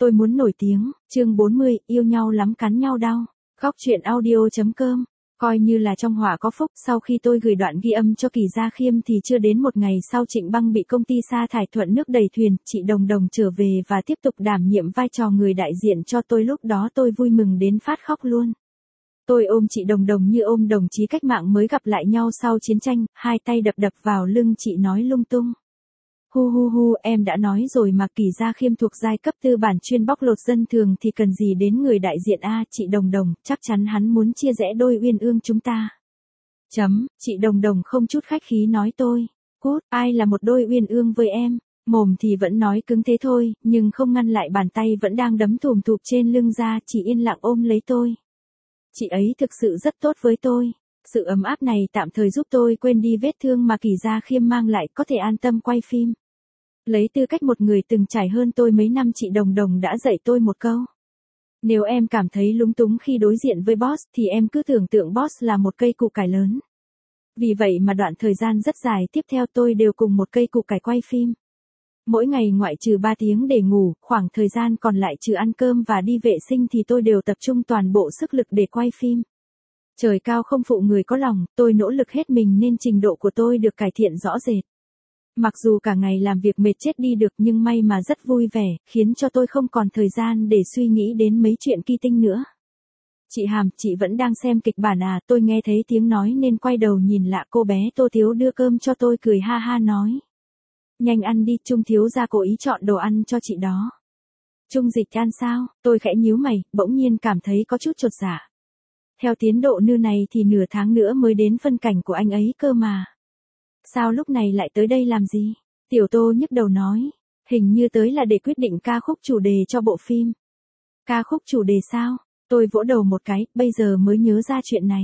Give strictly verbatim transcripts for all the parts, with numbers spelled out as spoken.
Tôi muốn nổi tiếng, chương bốn mươi, yêu nhau lắm cắn nhau đau. Góc truyện audio.com. Coi như là trong họa có phúc, sau khi tôi gửi đoạn ghi âm cho Kỳ Gia Khiêm thì chưa đến một ngày sau Trịnh Băng bị công ty sa thải thuận nước đẩy thuyền, chị Đồng Đồng trở về và tiếp tục đảm nhiệm vai trò người đại diện cho tôi, lúc đó tôi vui mừng đến phát khóc luôn. Tôi ôm chị Đồng Đồng như ôm đồng chí cách mạng mới gặp lại nhau sau chiến tranh, hai tay đập đập vào lưng chị nói lung tung. Hu hu hu, em đã nói rồi mà, Kỳ Gia Khiêm thuộc giai cấp tư bản chuyên bóc lột dân thường thì cần gì đến người đại diện a, chị Đồng Đồng, chắc chắn hắn muốn chia rẽ đôi uyên ương chúng ta. Chấm, chị Đồng Đồng không chút khách khí nói tôi. Cút, ai là một đôi uyên ương với em? Mồm thì vẫn nói cứng thế thôi, nhưng không ngăn lại bàn tay vẫn đang đấm thùm thụp trên lưng ra, chị yên lặng ôm lấy tôi. Chị ấy thực sự rất tốt với tôi. Sự ấm áp này tạm thời giúp tôi quên đi vết thương mà Kỳ Gia Khiêm mang lại, có thể an tâm quay phim. Lấy tư cách một người từng trải hơn tôi mấy năm, chị Đồng Đồng đã dạy tôi một câu. Nếu em cảm thấy lúng túng khi đối diện với boss thì em cứ tưởng tượng boss là một cây củ cải lớn. Vì vậy mà đoạn thời gian rất dài tiếp theo tôi đều cùng một cây củ cải quay phim. Mỗi ngày ngoại trừ ba tiếng để ngủ, khoảng thời gian còn lại trừ ăn cơm và đi vệ sinh thì tôi đều tập trung toàn bộ sức lực để quay phim. Trời cao không phụ người có lòng, tôi nỗ lực hết mình nên trình độ của tôi được cải thiện rõ rệt. Mặc dù cả ngày làm việc mệt chết đi được nhưng may mà rất vui vẻ, khiến cho tôi không còn thời gian để suy nghĩ đến mấy chuyện kỳ tinh nữa. Chị Hàm, chị vẫn đang xem kịch bản à? Tôi nghe thấy tiếng nói nên quay đầu nhìn lạ, cô bé Tô Thiếu đưa cơm cho tôi cười ha ha nói. Nhanh ăn đi, Trung thiếu gia cố ý chọn đồ ăn cho chị đó. Trung Dịch ăn sao? Tôi khẽ nhíu mày, bỗng nhiên cảm thấy có chút chột dạ. Theo tiến độ như này thì nửa tháng nữa mới đến phân cảnh của anh ấy cơ mà. Sao lúc này lại tới đây làm gì? Tiểu Tô nhức đầu nói. Hình như tới là để quyết định ca khúc chủ đề cho bộ phim. Ca khúc chủ đề sao? Tôi vỗ đầu một cái, bây giờ mới nhớ ra chuyện này.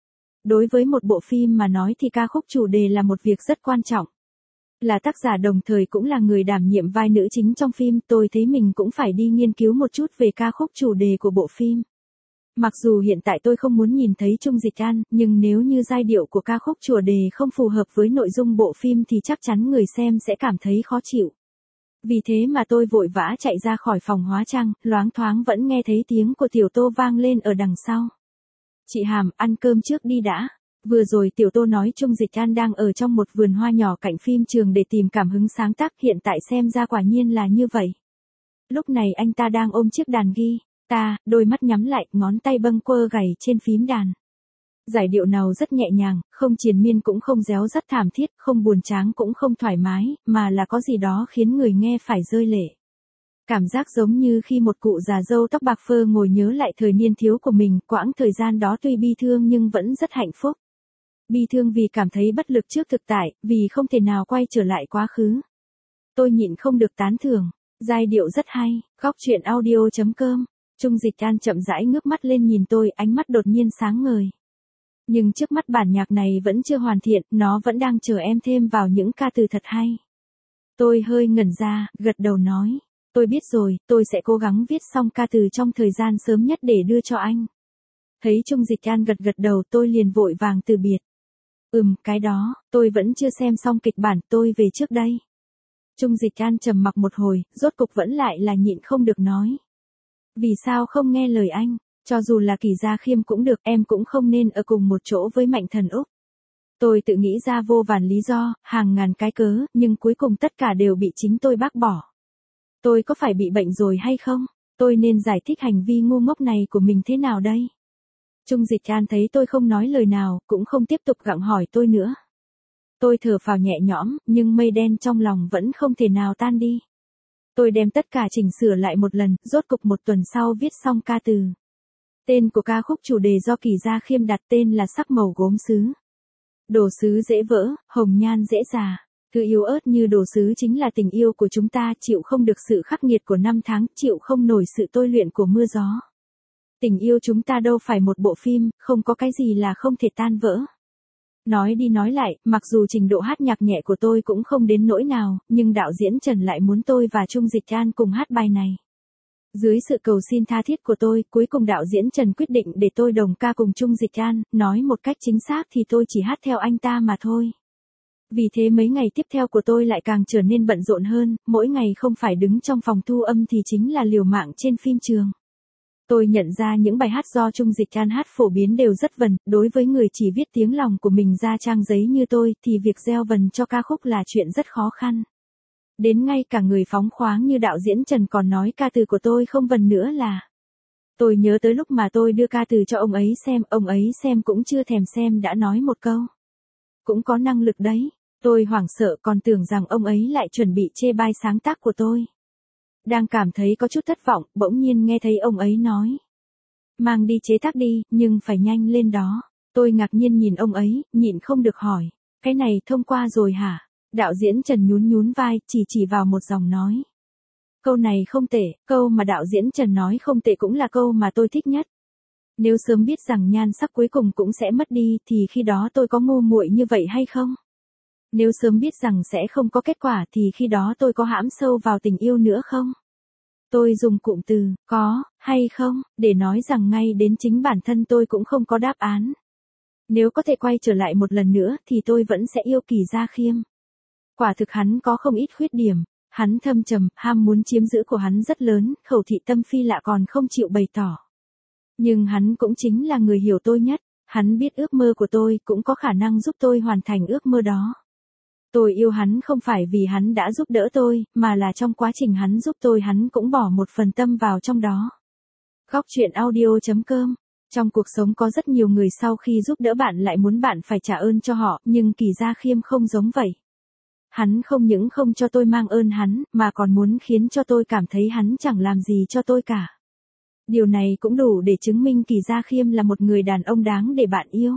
Đối với một bộ phim mà nói thì ca khúc chủ đề là một việc rất quan trọng. Là tác giả đồng thời cũng là người đảm nhiệm vai nữ chính trong phim, tôi thấy mình cũng phải đi nghiên cứu một chút về ca khúc chủ đề của bộ phim. Mặc dù hiện tại tôi không muốn nhìn thấy Trung Dịch An, nhưng nếu như giai điệu của ca khúc chủ đề không phù hợp với nội dung bộ phim thì chắc chắn người xem sẽ cảm thấy khó chịu. Vì thế mà tôi vội vã chạy ra khỏi phòng hóa trang, loáng thoáng vẫn nghe thấy tiếng của Tiểu Tô vang lên ở đằng sau. Chị Hàm, ăn cơm trước đi đã. Vừa rồi Tiểu Tô nói Trung Dịch An đang ở trong một vườn hoa nhỏ cạnh phim trường để tìm cảm hứng sáng tác, hiện tại xem ra quả nhiên là như vậy. Lúc này anh ta đang ôm chiếc đàn ghi. Ta, đôi mắt nhắm lại, ngón tay bâng quơ gảy trên phím đàn. Giải điệu nào rất nhẹ nhàng, không triền miên cũng không réo rắt thảm thiết, không buồn tráng cũng không thoải mái, mà là có gì đó khiến người nghe phải rơi lệ. Cảm giác giống như khi một cụ già râu tóc bạc phơ ngồi nhớ lại thời niên thiếu của mình, quãng thời gian đó tuy bi thương nhưng vẫn rất hạnh phúc. Bi thương vì cảm thấy bất lực trước thực tại, vì không thể nào quay trở lại quá khứ. Tôi nhịn không được tán thưởng, giai điệu rất hay, góc truyện audio.com. Trung Dịch An chậm rãi ngước mắt lên nhìn tôi, ánh mắt đột nhiên sáng ngời. Nhưng trước mắt bản nhạc này vẫn chưa hoàn thiện, nó vẫn đang chờ em thêm vào những ca từ thật hay. Tôi hơi ngẩn ra, gật đầu nói. Tôi biết rồi, tôi sẽ cố gắng viết xong ca từ trong thời gian sớm nhất để đưa cho anh. Thấy Trung Dịch An gật gật đầu tôi liền vội vàng từ biệt. Ừm, cái đó, tôi vẫn chưa xem xong kịch bản, tôi về trước đây. Trung Dịch An trầm mặc một hồi, rốt cục vẫn lại là nhịn không được nói. Vì sao không nghe lời anh? Cho dù là Kỳ Gia Khiêm cũng được, em cũng không nên ở cùng một chỗ với Mạnh Thần Úc. Tôi tự nghĩ ra vô vàn lý do, hàng ngàn cái cớ, nhưng cuối cùng tất cả đều bị chính tôi bác bỏ. Tôi có phải bị bệnh rồi hay không? Tôi nên giải thích hành vi ngu ngốc này của mình thế nào đây? Trung Dịch An thấy tôi không nói lời nào, cũng không tiếp tục gặng hỏi tôi nữa. Tôi thở phào nhẹ nhõm, nhưng mây đen trong lòng vẫn không thể nào tan đi. Tôi đem tất cả chỉnh sửa lại một lần, rốt cục một tuần sau viết xong ca từ. Tên của ca khúc chủ đề do Kỳ Gia Khiêm đặt tên là Sắc màu gốm sứ. Đồ sứ dễ vỡ, hồng nhan dễ già. Thứ yếu ớt như đồ sứ chính là tình yêu của chúng ta, chịu không được sự khắc nghiệt của năm tháng, chịu không nổi sự tôi luyện của mưa gió. Tình yêu chúng ta đâu phải một bộ phim, không có cái gì là không thể tan vỡ. Nói đi nói lại, mặc dù trình độ hát nhạc nhẹ của tôi cũng không đến nỗi nào, nhưng đạo diễn Trần lại muốn tôi và Trung Dịch An cùng hát bài này. Dưới sự cầu xin tha thiết của tôi, cuối cùng đạo diễn Trần quyết định để tôi đồng ca cùng Trung Dịch An, nói một cách chính xác thì tôi chỉ hát theo anh ta mà thôi. Vì thế mấy ngày tiếp theo của tôi lại càng trở nên bận rộn hơn, mỗi ngày không phải đứng trong phòng thu âm thì chính là liều mạng trên phim trường. Tôi nhận ra những bài hát do Trung Dịch An hát phổ biến đều rất vần, đối với người chỉ viết tiếng lòng của mình ra trang giấy như tôi thì việc gieo vần cho ca khúc là chuyện rất khó khăn. Đến ngay cả người phóng khoáng như đạo diễn Trần còn nói ca từ của tôi không vần nữa là. Tôi nhớ tới lúc mà tôi đưa ca từ cho ông ấy xem, ông ấy xem cũng chưa thèm xem đã nói một câu. Cũng có năng lực đấy. Tôi hoảng sợ còn tưởng rằng ông ấy lại chuẩn bị chê bai sáng tác của tôi. Đang cảm thấy có chút thất vọng, bỗng nhiên nghe thấy ông ấy nói. Mang đi chế tác đi, nhưng phải nhanh lên đó. Tôi ngạc nhiên nhìn ông ấy, nhịn không được hỏi. Cái này thông qua rồi hả? Đạo diễn Trần nhún nhún vai, chỉ chỉ vào một dòng nói. Câu này không tệ, câu mà đạo diễn Trần nói không tệ cũng là câu mà tôi thích nhất. Nếu sớm biết rằng nhan sắc cuối cùng cũng sẽ mất đi thì khi đó tôi có ngu muội như vậy hay không? Nếu sớm biết rằng sẽ không có kết quả thì khi đó tôi có hãm sâu vào tình yêu nữa không? Tôi dùng cụm từ, có, hay không, để nói rằng ngay đến chính bản thân tôi cũng không có đáp án. Nếu có thể quay trở lại một lần nữa thì tôi vẫn sẽ yêu Kỳ Gia Khiêm. Quả thực hắn có không ít khuyết điểm, hắn thâm trầm, ham muốn chiếm giữ của hắn rất lớn, khẩu thị tâm phi lạ còn không chịu bày tỏ. Nhưng hắn cũng chính là người hiểu tôi nhất, hắn biết ước mơ của tôi cũng có khả năng giúp tôi hoàn thành ước mơ đó. Tôi yêu hắn không phải vì hắn đã giúp đỡ tôi, mà là trong quá trình hắn giúp tôi hắn cũng bỏ một phần tâm vào trong đó. Góc truyện audio chấm com. Trong cuộc sống có rất nhiều người sau khi giúp đỡ bạn lại muốn bạn phải trả ơn cho họ, nhưng Kỳ Gia Khiêm không giống vậy. Hắn không những không cho tôi mang ơn hắn, mà còn muốn khiến cho tôi cảm thấy hắn chẳng làm gì cho tôi cả. Điều này cũng đủ để chứng minh Kỳ Gia Khiêm là một người đàn ông đáng để bạn yêu.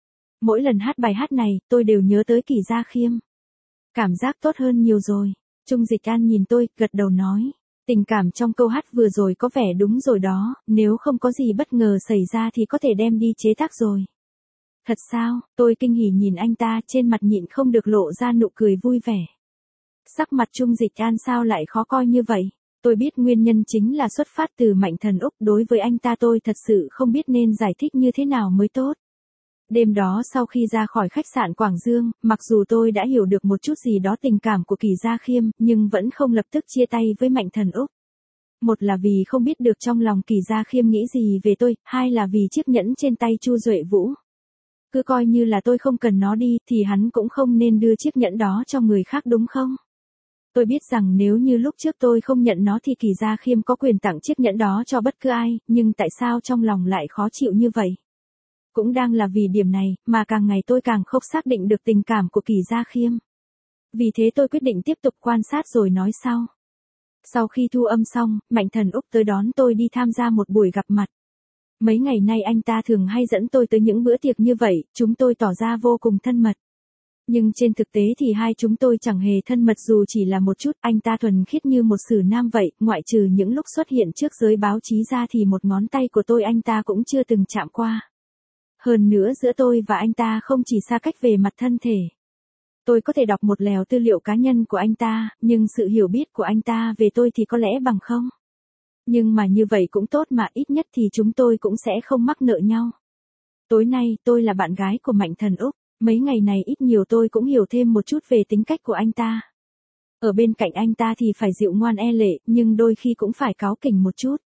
Mỗi lần hát bài hát này, tôi đều nhớ tới Kỳ Gia Khiêm. Cảm giác tốt hơn nhiều rồi. Trung Dịch An nhìn tôi, gật đầu nói. Tình cảm trong câu hát vừa rồi có vẻ đúng rồi đó, nếu không có gì bất ngờ xảy ra thì có thể đem đi chế tác rồi. Thật sao? Tôi kinh hỉ nhìn anh ta, trên mặt nhịn không được lộ ra nụ cười vui vẻ. Sắc mặt Trung Dịch An sao lại khó coi như vậy? Tôi biết nguyên nhân chính là xuất phát từ Mạnh Thần Úc, đối với anh ta tôi thật sự không biết nên giải thích như thế nào mới tốt. Đêm đó sau khi ra khỏi khách sạn Quảng Dương, mặc dù tôi đã hiểu được một chút gì đó tình cảm của Kỳ Gia Khiêm, nhưng vẫn không lập tức chia tay với Mạnh Thần Úc. Một là vì không biết được trong lòng Kỳ Gia Khiêm nghĩ gì về tôi, hai là vì chiếc nhẫn trên tay Chu Duệ Vũ. Cứ coi như là tôi không cần nó đi, thì hắn cũng không nên đưa chiếc nhẫn đó cho người khác đúng không? Tôi biết rằng nếu như lúc trước tôi không nhận nó thì Kỳ Gia Khiêm có quyền tặng chiếc nhẫn đó cho bất cứ ai, nhưng tại sao trong lòng lại khó chịu như vậy? Cũng đang là vì điểm này, mà càng ngày tôi càng không xác định được tình cảm của Kỳ Gia Khiêm. Vì thế tôi quyết định tiếp tục quan sát rồi nói sau. Sau khi thu âm xong, Mạnh Thần Úc tới đón tôi đi tham gia một buổi gặp mặt. Mấy ngày nay anh ta thường hay dẫn tôi tới những bữa tiệc như vậy, chúng tôi tỏ ra vô cùng thân mật. Nhưng trên thực tế thì hai chúng tôi chẳng hề thân mật dù chỉ là một chút, anh ta thuần khiết như một sử nam vậy, ngoại trừ những lúc xuất hiện trước giới báo chí ra thì một ngón tay của tôi anh ta cũng chưa từng chạm qua. Hơn nữa giữa tôi và anh ta không chỉ xa cách về mặt thân thể. Tôi có thể đọc một lèo tư liệu cá nhân của anh ta, nhưng sự hiểu biết của anh ta về tôi thì có lẽ bằng không. Nhưng mà như vậy cũng tốt mà, ít nhất thì chúng tôi cũng sẽ không mắc nợ nhau. Tối nay, tôi là bạn gái của Mạnh Thần Úc, mấy ngày này ít nhiều tôi cũng hiểu thêm một chút về tính cách của anh ta. Ở bên cạnh anh ta thì phải dịu ngoan e lệ, nhưng đôi khi cũng phải cáu kỉnh một chút.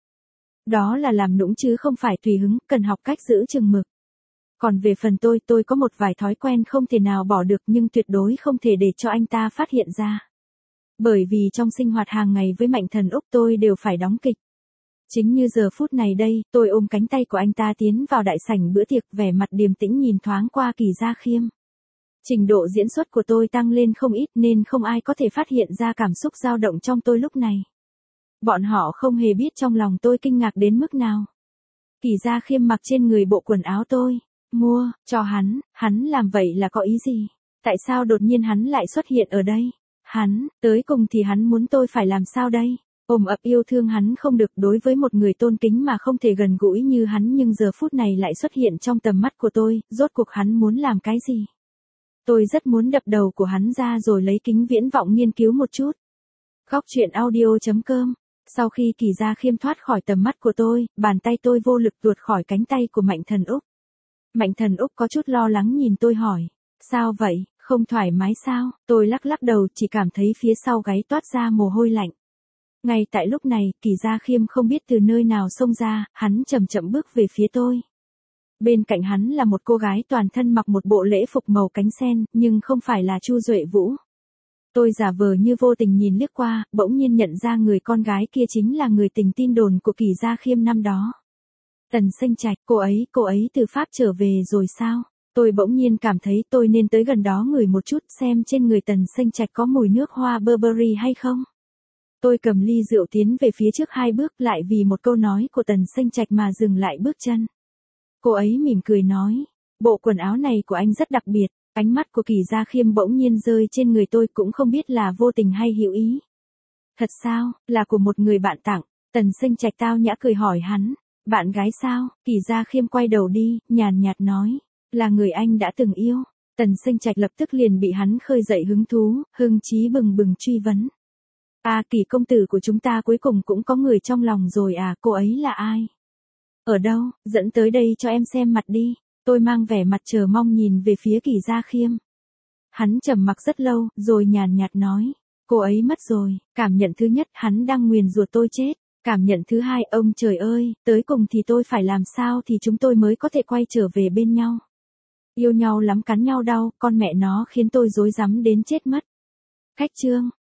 Đó là làm nũng chứ không phải tùy hứng, cần học cách giữ chừng mực. Còn về phần tôi, tôi có một vài thói quen không thể nào bỏ được nhưng tuyệt đối không thể để cho anh ta phát hiện ra. Bởi vì trong sinh hoạt hàng ngày với Mạnh Thần Úc tôi đều phải đóng kịch. Chính như giờ phút này đây, tôi ôm cánh tay của anh ta tiến vào đại sảnh bữa tiệc, vẻ mặt điềm tĩnh nhìn thoáng qua Kỳ Gia Khiêm. Trình độ diễn xuất của tôi tăng lên không ít nên không ai có thể phát hiện ra cảm xúc dao động trong tôi lúc này. Bọn họ không hề biết trong lòng tôi kinh ngạc đến mức nào. Kỳ Gia Khiêm mặc trên người bộ quần áo tôi mua cho hắn, hắn làm vậy là có ý gì? Tại sao đột nhiên hắn lại xuất hiện ở đây? Hắn, tới cùng thì hắn muốn tôi phải làm sao đây? Ôm ập yêu thương hắn không được, đối với một người tôn kính mà không thể gần gũi như hắn nhưng giờ phút này lại xuất hiện trong tầm mắt của tôi, rốt cuộc hắn muốn làm cái gì? Tôi rất muốn đập đầu của hắn ra rồi lấy kính viễn vọng nghiên cứu một chút. Góc truyện audio chấm com. Sau khi Kỳ Gia Khiêm thoát khỏi tầm mắt của tôi, bàn tay tôi vô lực tuột khỏi cánh tay của Mạnh Thần Úc. Mạnh Thần Úc có chút lo lắng nhìn tôi hỏi, sao vậy, Không thoải mái sao? Tôi lắc lắc đầu, chỉ cảm thấy phía sau gáy toát ra mồ hôi lạnh. Ngay tại lúc này, Kỳ Gia Khiêm không biết từ nơi nào xông ra, hắn chậm chậm bước về phía tôi. Bên cạnh hắn là một cô gái toàn thân mặc một bộ lễ phục màu cánh sen, nhưng không phải là Chu Duệ Vũ. Tôi giả vờ như vô tình nhìn liếc qua, bỗng nhiên nhận ra người con gái kia chính là người tình tin đồn của Kỳ Gia Khiêm năm đó. Tần Xanh Trạch, cô ấy, cô ấy từ Pháp trở về rồi sao? Tôi bỗng nhiên cảm thấy tôi nên tới gần đó ngửi một chút xem trên người Tần Xanh Trạch có mùi nước hoa Burberry hay không. Tôi cầm ly rượu tiến về phía trước hai bước, lại vì một câu nói của Tần Xanh Trạch mà dừng lại bước chân. Cô ấy mỉm cười nói, bộ quần áo này của anh rất đặc biệt. Ánh mắt của Kỳ Gia Khiêm bỗng nhiên rơi trên người tôi, cũng không biết là vô tình hay hữu ý. Thật sao, là của một người bạn tặng. Tần Xanh Trạch tao nhã cười hỏi hắn, bạn gái sao? Kỳ Gia Khiêm quay đầu đi, nhàn nhạt nói, là người anh đã từng yêu. Tần Xanh Trạch lập tức liền bị hắn khơi dậy hứng thú, hưng chí bừng bừng truy vấn. À, Kỳ công tử của chúng ta cuối cùng cũng có người trong lòng rồi à, cô ấy là ai? Ở đâu, dẫn tới đây cho em xem mặt đi. Tôi mang vẻ mặt chờ mong nhìn về phía Kỳ Gia Khiêm. Hắn trầm mặc rất lâu, rồi nhàn nhạt nói, cô ấy mất rồi. Cảm nhận thứ nhất, hắn đang nguyền rủa tôi chết. Cảm nhận thứ hai, ông trời ơi, tới cùng thì tôi phải làm sao thì chúng tôi mới có thể quay trở về bên nhau. Yêu nhau lắm cắn nhau đau, con mẹ nó khiến tôi rối rắm đến chết mất. Khách chương.